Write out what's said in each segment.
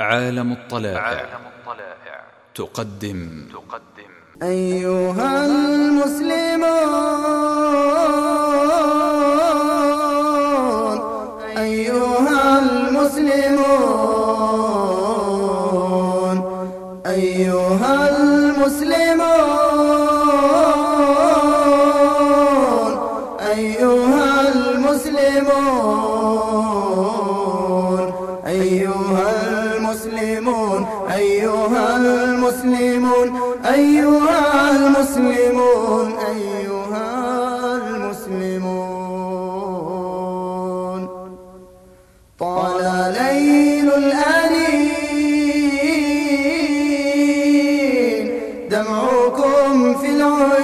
عالم الطلائع تقدم أيها المسلمون أيها المسلمون أيها المسلمون أيها المسلمون أيها المسلمون أيها المسلمون أيها المسلمون أيها المسلمون طال ليل الأنين دمعكم في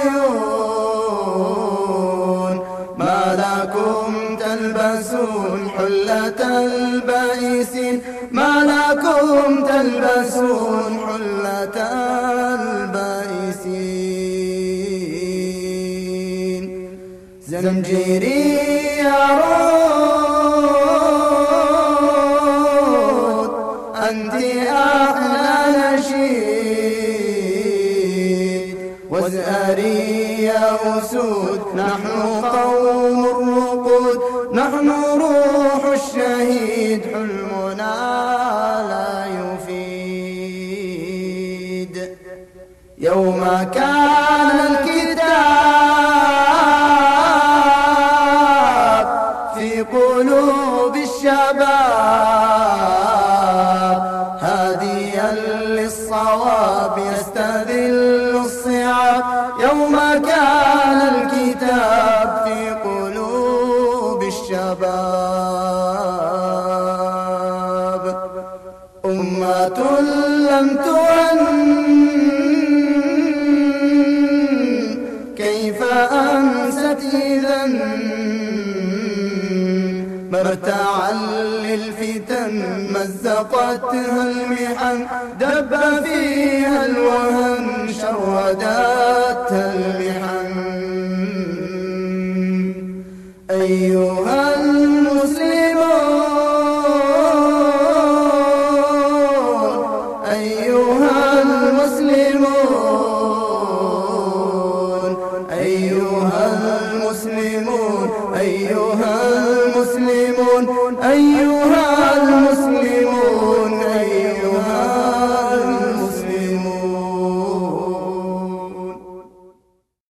العيون ما لكم تلبسون حلة البائسين ما لكم تلبسون حلة البائسين زمجيري يعود أنت أحلى نشيد وازأري يا أسود نحن قوم الرقود نحن روح الشهيد حلمنا لا يفيد يوم كان الكتاب في قلوب الشباب هاديا للصواب يستذل الصعاب يوم كان الكتاب في قلوب الشباب أمة لم تهن كيف أنست إذن مرتعا للفتن مزقتها المحن دب فيها الوهن شردتها المحن أيها المسلمون أيها المسلمون أيها المسلمون أيها المسلمون أيها